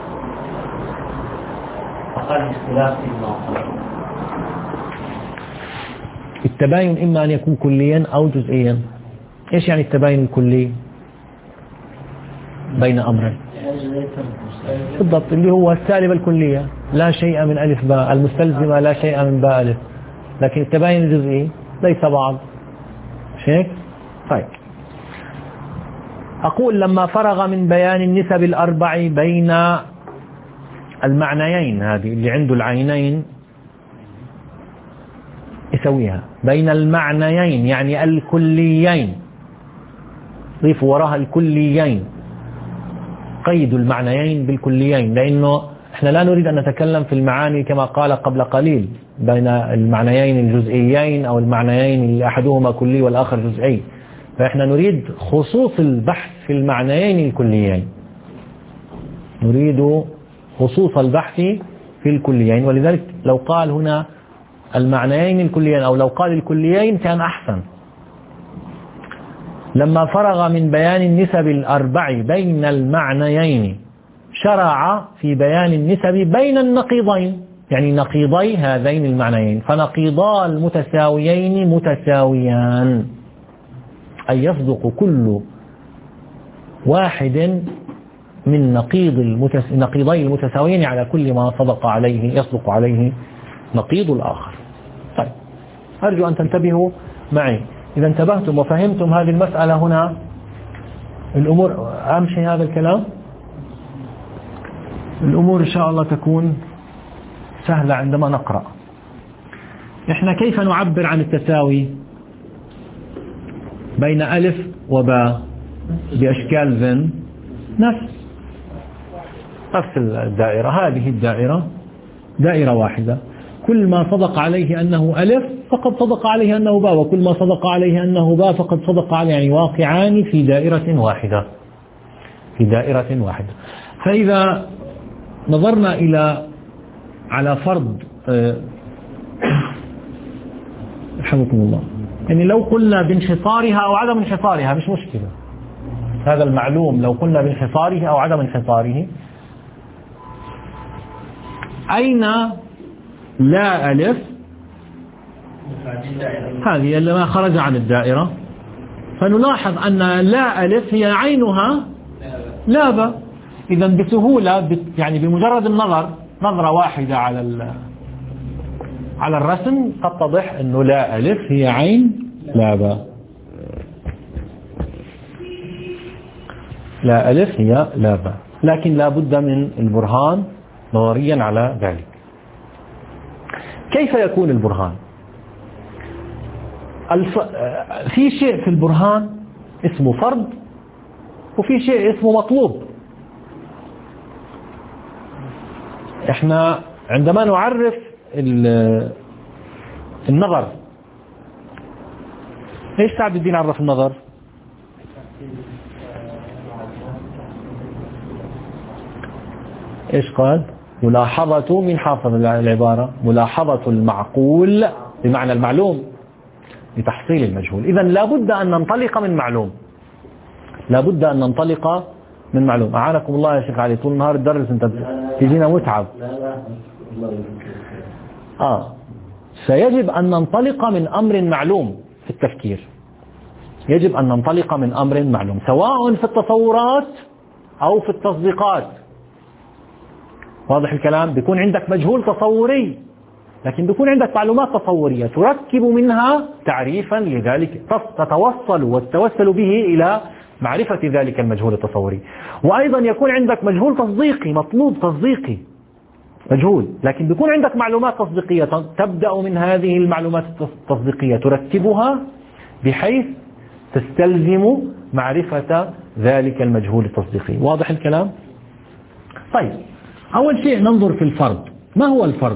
أقل اختلاف في المعتبر. التباين إما أن يكون كليا أو جزئيا. إيش يعني التباين الكلي؟ بين أمرين بالضبط، اللي هو السالبة الكلية لا شيء من ألف باء، المستلزمة لا شيء من باء ألف. لكن التباين الجزئي ليس بعض شيء. طيب أقول لما فرغ من بيان النسب الأربع بين المعنيين، هذه اللي عنده العينين يسويها بين المعنيين يعني الكليين، ضيف وراها الكليين، قيد المعنيين بالكليين، لأنه احنا لا نريد أن نتكلم في المعاني كما قال قبل قليل بين المعنيين الجزئيين أو المعنيين اللي أحدهما كلي والآخر جزئي، فإحنا نريد خصوص البحث في المعنيين الكليين، نريد خصوص البحث في الكليين. ولذلك لو قال هنا المعنيين الكليين أو لو قال الكليين كان أحسن. لما فرغ من بيان النسب الأربع بين المعنيين شرع في بيان النسب بين النقيضين يعني نقيضي هذين المعنيين. فنقيضا المتساويين متساويان أي يصدق كل واحد من نقيض المتس... نقيضي المتساويين على كل ما صدق عليه يصدق عليه نقيض الآخر. طيب أرجو أن تنتبهوا معي. إذا انتبهتم وفهمتم هذه المسألة هنا الأمور أهم شيء هذا الكلام، الأمور إن شاء الله تكون سهلة عندما نقرأ. إحنا كيف نعبر عن التساوي بين ألف وباء؟ بأشكال ذن نفس نفس الدائرة. هذه الدائرة دائرة واحدة، كل ما صدق عليه أنه ألف فقد صدق عليه أنه باء، وكل ما صدق عليه أنه باء فقد صدق عليه، يعني واقعان في دائرة واحدة في دائرة واحدة. فإذا نظرنا إلى على فرض رحمكم الله، يعني لو قلنا بانحصارها أو عدم انحصارها مش مشكلة، هذا المعلوم لو قلنا بانحصاره أو عدم انحصاره. أين لا ألف؟ هذه اللي ما خرج عن الدائرة، فنلاحظ أن لا ألف هي عينها لا باء. إذا بسهولة يعني بمجرد النظر نظرة واحدة على على الرسم تتضح أنه لا ألف هي عين لا باء، لا ألف هي لا باء، لكن لا بد من البرهان نظريا على ذلك. كيف يكون البرهان؟ الف... في شيء في البرهان اسمه فرض وفي شيء اسمه مطلوب. احنا عندما نعرف النظر، ايش سعد الدين عرف النظر؟ ايش قال؟ ملاحظة، من حافظ العبارة؟ ملاحظة المعقول بمعنى المعلوم لتحصيل المجهول. إذن لابد أن ننطلق من معلوم، لابد أن ننطلق من معلوم. أعانكم الله يا شيخ علي، طول النهار الدرس انت تجينا متعب. آه فيجب أن ننطلق من أمر معلوم في التفكير، يجب أن ننطلق من أمر معلوم سواء في التصورات أو في التصديقات. واضح الكلام؟ بيكون عندك مجهول تصوري، لكن بيكون عندك معلومات تصورية تركب منها تعريفا لذلك، تتوصل والتوسل به إلى معرفة ذلك المجهول التصوري. وأيضا يكون عندك مجهول تصديقي، مطلوب تصديقي مجهول، لكن بيكون عندك معلومات تصديقية تبدأ من هذه المعلومات التصديقية تركبها بحيث تستلزم معرفة ذلك المجهول التصديقي. واضح الكلام؟ طيب، أول شيء ننظر في الفرض. ما هو الفرض؟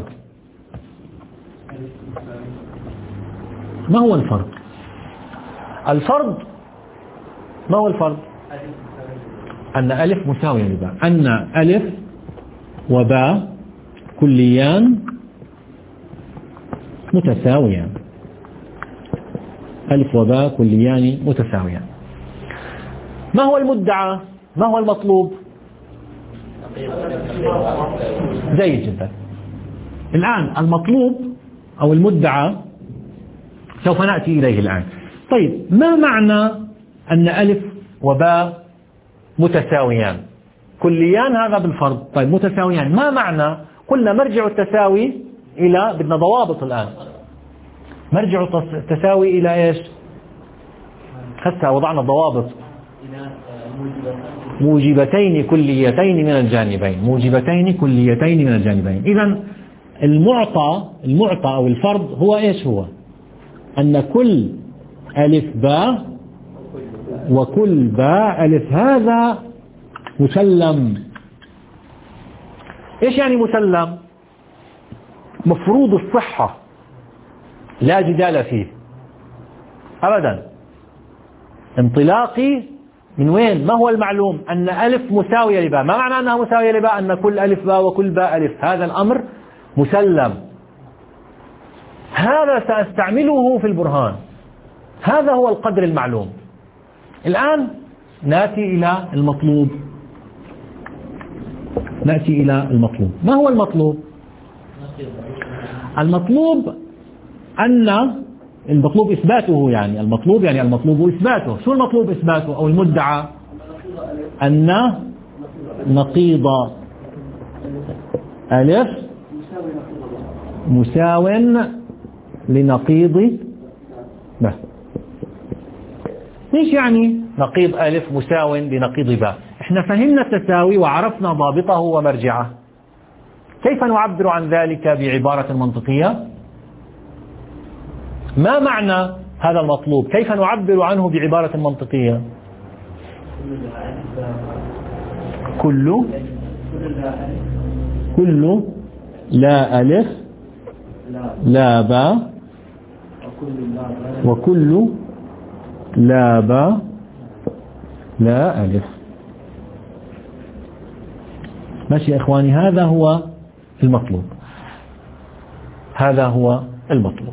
ما هو الفرض؟ الفرض ما هو الفرض؟ أن ألف مساوية لباء، أن ألف وباء كليان متساويان، ألف وباء كليان متساويان. ما هو المدعى؟ ما هو المطلوب؟ جيد جدا. الآن المطلوب أو المدعى سوف نأتي إليه الآن. طيب، ما معنى أن ألف وباء متساويان؟ كليان هذا بالفرض. طيب، متساويان ما معنى؟ قلنا مرجع التساوي إلى، بدنا ضوابط الآن. مرجع التساوي إلى إيش؟ حتى وضعنا ضوابط. موجبتين كليتين من الجانبين، موجبتين كليتين من الجانبين. إذن المعطى المعطى أو الفرض هو إيش هو؟ أن كل ألف باء وكل باء ألف هذا مسلم. إيش يعني مسلم؟ مفروض الصحة، لا جدال فيه أبدا. انطلاقي من وين؟ ما هو المعلوم؟ أن ألف مساوية لباء. ما معنى أنها مساوية لباء؟ أن كل ألف باء وكل باء ألف، هذا الأمر مسلم. هذا سأستعمله في البرهان، هذا هو القدر المعلوم. الآن نأتي إلى المطلوب، نأتي إلى المطلوب. ما هو المطلوب؟ المطلوب أن المطلوب إثباته، يعني المطلوب يعني المطلوب إثباته. شو المطلوب إثباته أو المدعى؟ أن نقيض ألف مساو لنقيض باء. ايش يعني نقيض ألف مساو لنقيض باء؟ احنا فهمنا التساوي وعرفنا ضابطه ومرجعه. كيف نعبر عن ذلك بعبارة منطقية؟ ما معنى هذا المطلوب؟ كيف نعبر عنه بعبارة منطقية؟ كل كل لا ألف لا باء وكل لا باء لا ألف. ماشي يا إخواني؟ هذا هو المطلوب، هذا هو المطلوب.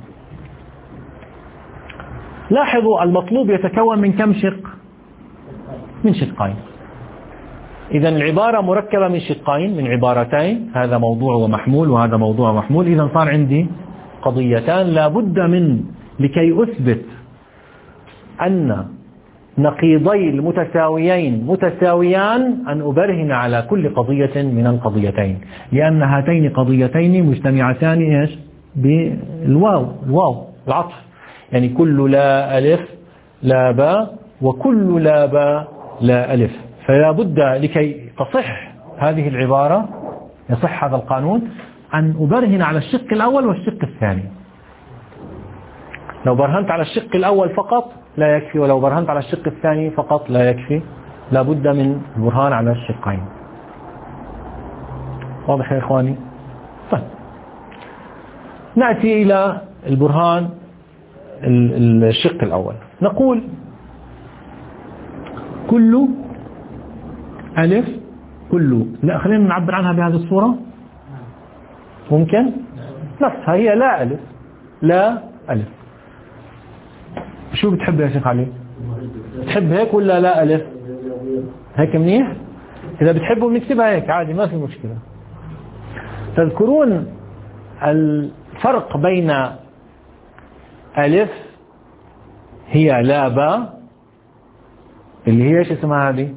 لاحظوا المطلوب يتكون من كم شق؟ من شقين. إذا العبارة مركبة من شقين، من عبارتين، هذا موضوع ومحمول وهذا موضوع ومحمول. إذا صار عندي قضيتان لا بد من، لكي أثبت أن نقيضي المتساويين متساويان، أن أبرهن على كل قضية من القضيتين، لأن هاتين قضيتين مجتمعتان إيش؟ بالواو، الواو العطف، يعني كل لا ألف لا باء وكل لا باء لا ألف. فلا بد لكي تصح هذه العبارة، يصح هذا القانون، أن أبرهن على الشق الأول والشق الثاني. لو برهنت على الشق الأول فقط لا يكفي، ولو برهنت على الشق الثاني فقط لا يكفي. لا بد من برهان على الشقين. واضح يا إخواني؟ طيب نأتي إلى البرهان الشق الأول. نقول كل ألف كل لا خلينا نعبر عنها بهذه الصورة ممكن نفسها هي لا ألف لا ألف. شو بتحب يا شيخ علي؟ بتحب هيك ولا لا ألف؟ هيك منيح؟ إذا بتحبوا بنكتبها هيك عادي ما في مشكلة. تذكرون الفرق بين ألف هي لا باء اللي هي ايش اسمها هذه؟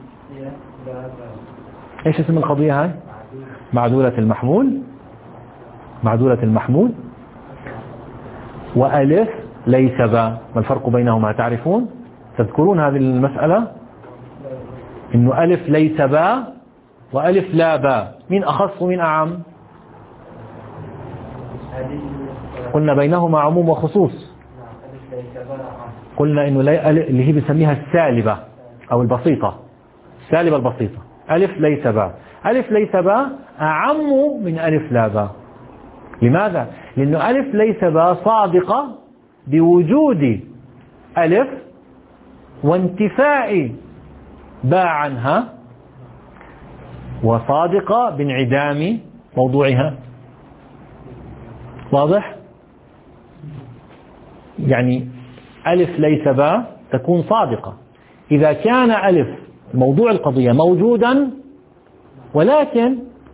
ايش اسم القضية هاي؟ معدولة المحمول معدولة المحمول وألف ليس باء. ما الفرق بينهما تعرفون؟ تذكرون هذه المسألة؟ إنه ألف ليس باء وألف لا باء، مين أخص ومين أعم؟ قلنا بينهما عموم وخصوص. قلنا إنه اللي هي بنسميها السالبة أو البسيطة، السالبة البسيطة ألف ليس باء. ألف ليس باء أعم من ألف لا باء. لماذا؟ لأنه ألف ليس باء صادقة بوجود ألف وانتفاء باء عنها، وصادقة بانعدام موضوعها. واضح؟ يعني ألف ليس باء تكون صادقة إذا كان ألف موضوع القضية موجودا ولكن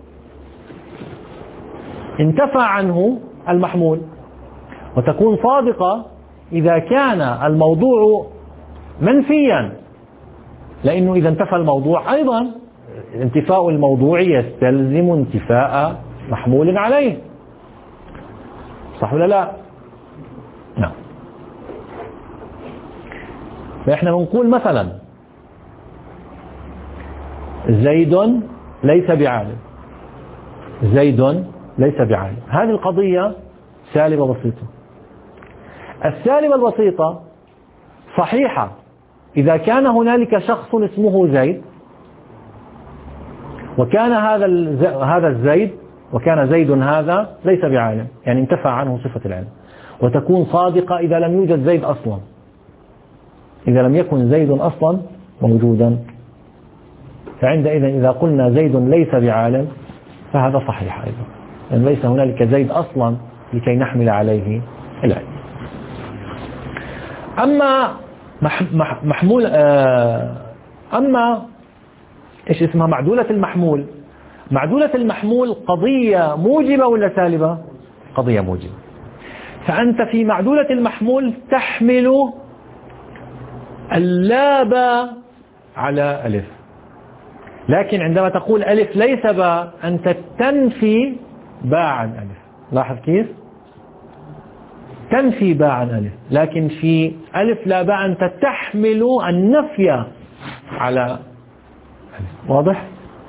انتفى عنه المحمول، وتكون صادقة إذا كان الموضوع منفيا، لأنه إذا انتفى الموضوع أيضا انتفاء الموضوع يستلزم انتفاء محمول عليه. صح ولا لا؟ نعم. فإحنا بنقول مثلا زيد ليس بعالم، زيد ليس بعالم. هذه القضية سالبة بسيطة. السالبة البسيطة صحيحة إذا كان هنالك شخص اسمه زيد وكان هذا هذا الزيد وكان زيد هذا ليس بعالم، يعني انتفى عنه صفة العلم. وتكون صادقة إذا لم يوجد زيد أصلا، إذا لم يكن زيد أصلا موجودا. فعندئذ إذا قلنا زيد ليس بعالم فهذا صحيح أيضا، لأن ليس هنالك زيد أصلا لكي نحمل عليه العلم. أما محمول أما إيش اسمها معدولة المحمول. معدولة المحمول قضية موجبة ولا سالبة؟ قضية موجبة. فأنت في معدولة المحمول تحمل اللا باء على ألف، لكن عندما تقول ألف ليس باء أنت تنفي باء عن ألف. لاحظ كيف؟ تنفي باء عن ألف، لكن في ألف لا باء أنت تحمل النفي على ألف. واضح؟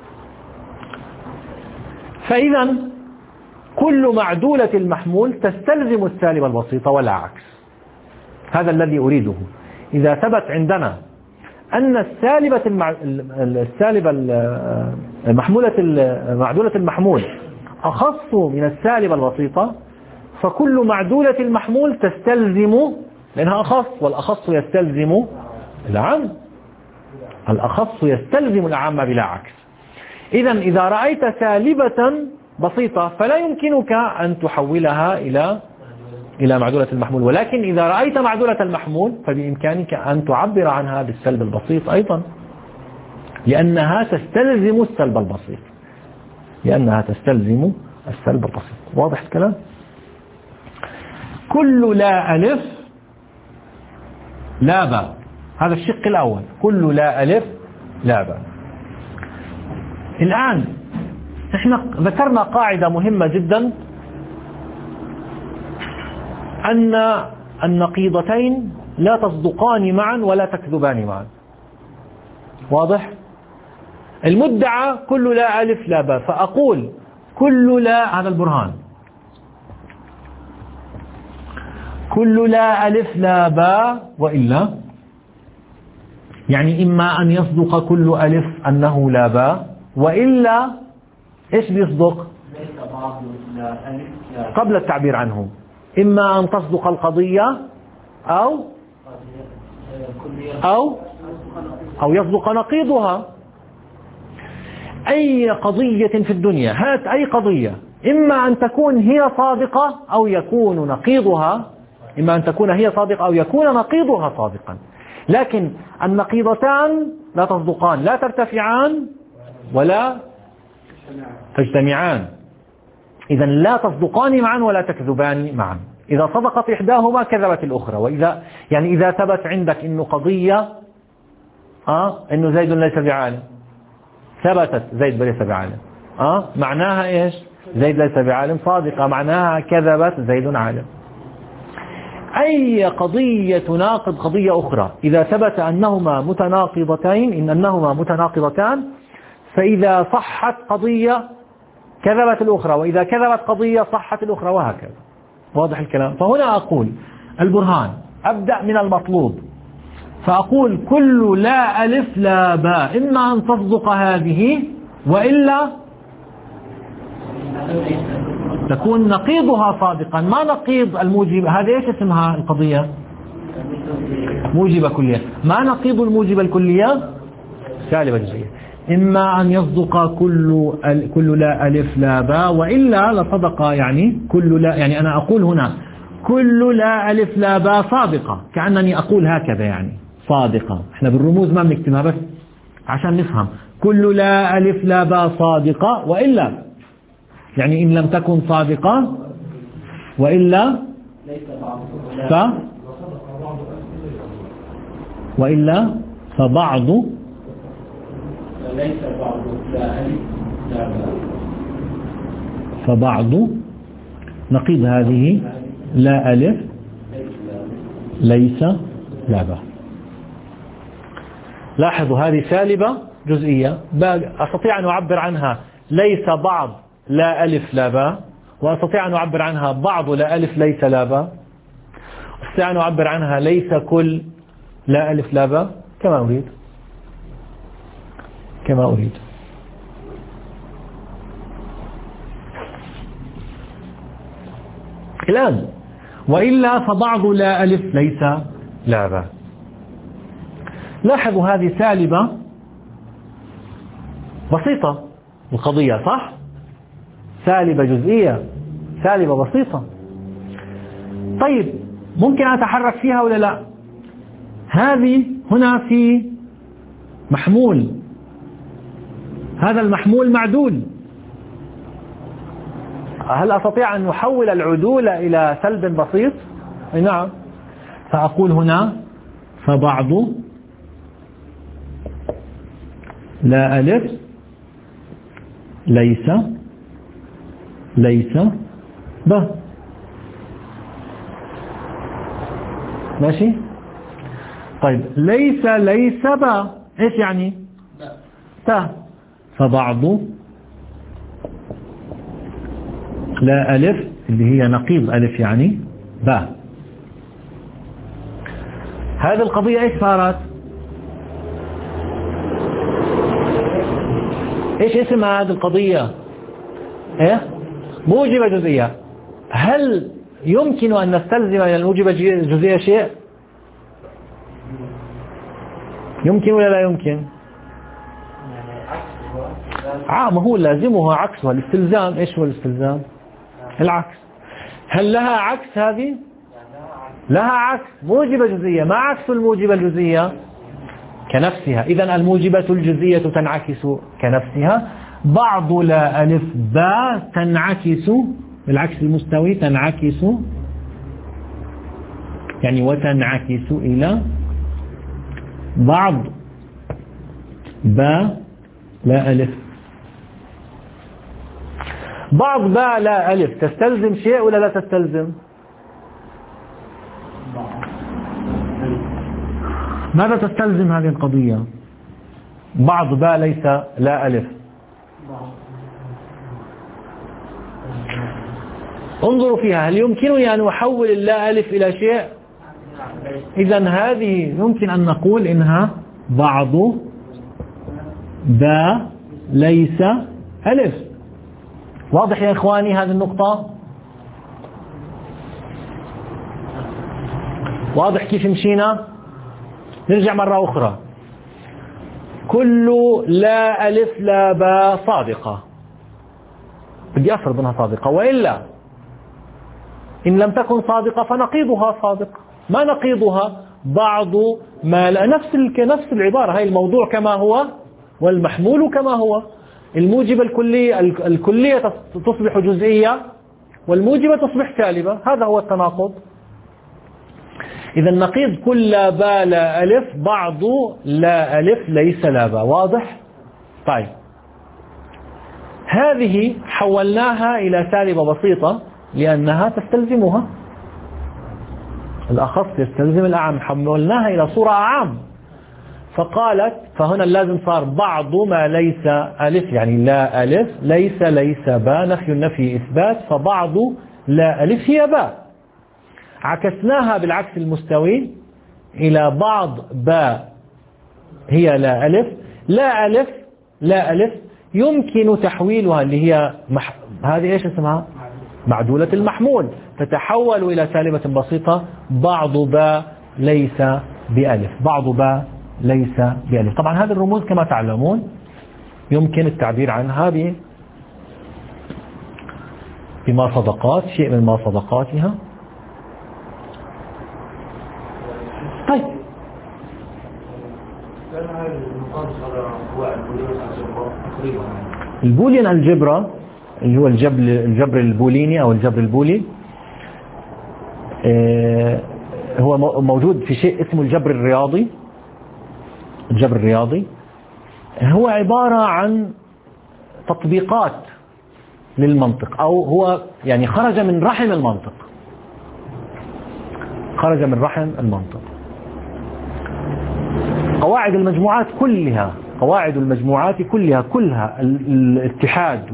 فإذا كل معدولة المحمول تستلزم السالبة البسيطة ولا عكس. هذا الذي أريده. إذا ثبت عندنا أن السالبة المع... السالبة المحمولة معدولة المحمول أخص من السالبة البسيطة، فكل معدولة المحمول تستلزم، لأنها أخص والأخص يستلزم العام، الأخص يستلزم العام بلا عكس. إذا إذا رأيت سالبة بسيطة فلا يمكنك أن تحولها إلى إلى معدولة المحمول، ولكن إذا رأيت معدولة المحمول فبإمكانك أن تعبر عنها بالسلب البسيط أيضا، لأنها تستلزم السلب البسيط لأنها تستلزم السلب البسيط. واضح الكلام؟ كل لا ألف لا باء، هذا الشق الأول. كل لا ألف لا باء. الآن احنا ذكرنا قاعدة مهمة جدا، أن النقيضتين لا تصدقان معا ولا تكذبان معا. واضح؟ المدعى كل لا ألف لا باء، فأقول كل لا، هذا البرهان، كل لا ألف لا باء وإلا يعني إما أن يصدق كل ألف أنه لا باء، وإلا إيش بيصدق قبل التعبير عنه؟ إما أن تصدق القضية أو أو أو يصدق نقيضها. أي قضية في الدنيا، هات أي قضية، إما أن تكون هي صادقة أو يكون نقيضها، إما أن تكون هي صادقة أو يكون نقيضها صادقا، لكن النقيضتان لا تصدقان، لا ترتفعان ولا تجتمعان. إذا لا تصدقان معا ولا تكذبان معا. إذا صدقت إحداهما كذبت الأخرى. وإذا يعني إذا ثبت عندك إنه قضية آه إنه زيد ليس بعالم، ثبتت زيد ليس بعالم، آه معناها إيش؟ زيد ليس بعالم صادقة، معناها كذبت زيد عالم. أي قضية تناقض قضية أخرى إذا ثبت أنهما متناقضتين إن أنهما متناقضتان، فإذا صحت قضية كذبت الأخرى، وإذا كذبت قضية صحت الأخرى، وهكذا. واضح الكلام؟ فهنا أقول البرهان، أبدأ من المطلوب، فأقول كل لا ألف لا باء، إما أن تصدق هذه وإلا تكون نقيضها صادقا. ما نقيض الموجب؟ هذا إيش اسمها القضية؟ موجبة كلية. ما نقيض الموجبة الكلية؟ سالبة جزئية. إما أن يصدق كل كل لا ألف لا باء، وإلا لصدق يعني كل لا، يعني أنا أقول هنا كل لا ألف لا باء صادقة، كأنني أقول هكذا يعني صادقة. احنا بالرموز ما بنكتبها بس عشان نفهم. كل لا ألف لا باء صادقة، وإلا يعني إن لم تكن صادقة وإلا ف وإلا فبعض ليس بعض لا ألف لا باء، فبعض نقيض هذه لا ألف ليس لا باء. لاحظوا هذه سالبة جزئية، أستطيع أن أعبر عنها ليس بعض لا ألف لا باء، وأستطيع أن أعبر عنها بعض لا ألف ليس لا باء، أستطيع أن أعبر عنها ليس كل لا ألف لا باء، كما أريد كما أريد. الآن وإلا فبعض لا ألف ليس لا باء. لاحظوا هذه سالبة بسيطة القضية، صح؟ سالبة جزئية، سالبة بسيطة. طيب ممكن أتحرك فيها ولا لا؟ هذه هنا في محمول، هذا المحمول معدول، هل أستطيع أن نحول العدول إلى سلب بسيط؟ نعم. فأقول هنا فبعض لا ألف ليس ليس ب. ماشي؟ طيب ليس ليس ب ايش يعني؟ ت. فبعض لا ألف اللي هي نقيض ألف يعني ب. هذه القضية ايش صارت؟ ايش اسم هذه القضية؟ ايه؟ موجبة جزئية. هل يمكن أن نستلزم من الموجبة الجزئية شيء؟ يمكن ولا لا يمكن؟ عام هو لازمها عكسها الاستلزام. ايش هو الاستلزام؟ العكس. هل لها عكس هذه؟ لها عكس، موجبة جزئية. ما عكس الموجبة الجزئية؟ كنفسها. إذن الموجبة الجزئية تنعكس كنفسها. بعض لا ألف باء تنعكس بالعكس المستوي، تنعكس يعني وتنعكس إلى بعض باء لا ألف. بعض باء لا ألف تستلزم شيء ولا لا تستلزم؟ ماذا تستلزم هذه القضية؟ بعض باء ليس لا ألف. انظروا فيها، هل يمكنني أن أحول اللا ألف إلى شيء؟ إذن هذه يمكن أن نقول إنها بعض باء ليس ألف. واضح يا إخواني هذه النقطة؟ واضح كيف مشينا؟ نرجع مرة أخرى. كل لا ألف لا باء صادقة، بدي أفرض أنها صادقة، وإلا إن لم تكن صادقة فنقيضها صادق. ما نقيضها؟ بعض ما لا، نفس نفس العبارة، هاي الموضوع كما هو والمحمول كما هو. الموجبة الكلية الكلية تصبح جزئية والموجبة تصبح سالبة، هذا هو التناقض. إذا النقيض كل لا باء لا ألف بعض لا ألف ليس لا باء. واضح؟ طيب هذه حولناها إلى سالبة بسيطة لأنها تستلزمها، الأخص يستلزم الأعم، حولناها إلى صورة أعم. فقالت، فهنا اللازم صار بعض ما ليس ألف، يعني لا ألف ليس ليس باء، نفي النفي إثبات، فبعض لا ألف هي باء. عكسناها بالعكس المستوي إلى بعض باء هي لا ألف. لا ألف لا ألف يمكن تحويلها، اللي هي مح... هذه إيش اسمها؟ معدولة المحمول، تتحول إلى سالبة بسيطة، بعض باء ليس بألف، بعض باء ليس بألف. طبعا هذه الرموز كما تعلمون يمكن التعبير عنها ب بما صدقات، شيء من ما صدقاتها. طيب البوليان الجبرا اللي هو الجبر الجبر البوليني أو الجبر البولي، هو موجود في شيء اسمه الجبر الرياضي. الجبر الرياضي هو عبارة عن تطبيقات للمنطق، أو هو يعني خرج من رحم المنطق، خرج من رحم المنطق. قواعد المجموعات كلها، قواعد المجموعات كلها كلها الاتحاد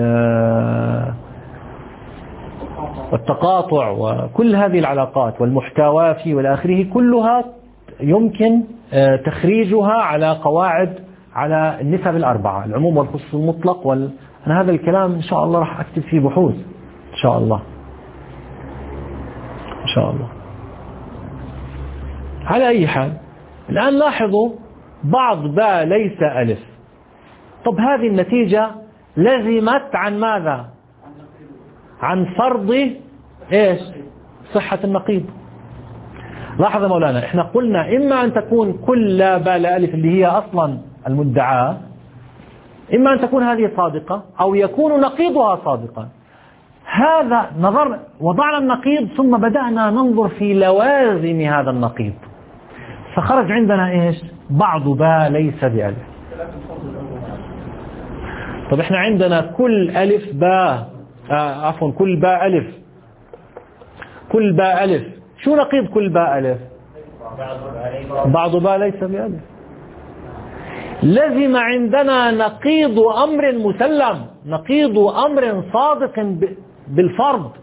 والتقاطع وكل هذه العلاقات والمحتوى والى آخره، كلها يمكن تخريجها على قواعد، على النسب الأربعة، العموم والخصوص المطلق وال... أنا هذا الكلام إن شاء الله راح أكتب فيه بحوث إن شاء الله إن شاء الله. على أي حال الآن لاحظوا بعض باء ليس ألف. طب هذه النتيجة لزمت عن ماذا؟ عن فرض إيش؟ صحة النقيض. لاحظ مولانا، احنا قلنا إما أن تكون كل لا باء لا ألف اللي هي أصلا المدعاة، إما أن تكون هذه صادقة أو يكون نقيضها صادقا. هذا نظر، وضعنا النقيض ثم بدأنا ننظر في لوازم هذا النقيض، فخرج عندنا إيش؟ بعض باء ليس بألف. طب احنا عندنا كل ألف باء آه عفوا كل باء ألف، كل باء ألف، شو نقيض كل باء ألف؟ بعض باء ليس بألف. لزم عندنا نقيض أمر مسلم، نقيض أمر صادق بالفرض،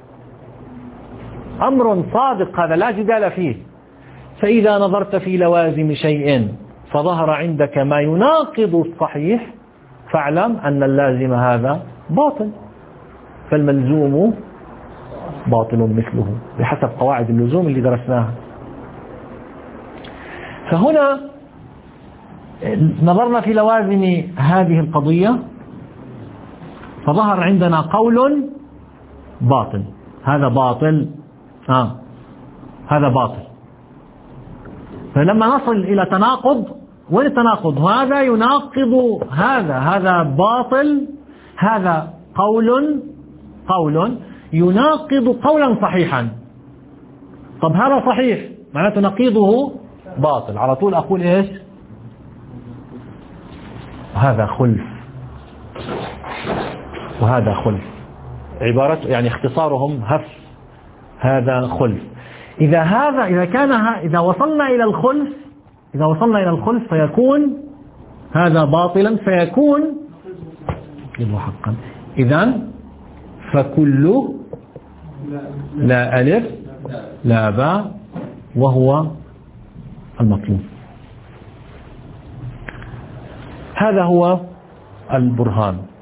أمر صادق هذا لا جدال فيه. فإذا نظرت في لوازم شيء فظهر عندك ما يناقض الصحيح فاعلم أن اللازم هذا باطل، فالملزوم باطل مثله بحسب قواعد اللزوم اللي درسناها. فهنا نظرنا في لوازم هذه القضية فظهر عندنا قول باطل، هذا باطل آه. هذا باطل. فلما نصل إلى تناقض، وين التناقض؟ هذا يناقض هذا، هذا باطل، هذا قول قول يناقض قولا صحيحا. طب هذا صحيح معناته نقيضه باطل، على طول أقول إيش؟ هذا خلف وهذا خلف، عبارة يعني اختصارهم هف، هذا خلف. إذا هذا إذا كان إذا وصلنا إلى الخلف، إذا وصلنا إلى الخلف فيكون هذا باطلا، فيكون حقا. إذن فكل لا ألف لا باء وهو المطلوب. هذا هو البرهان.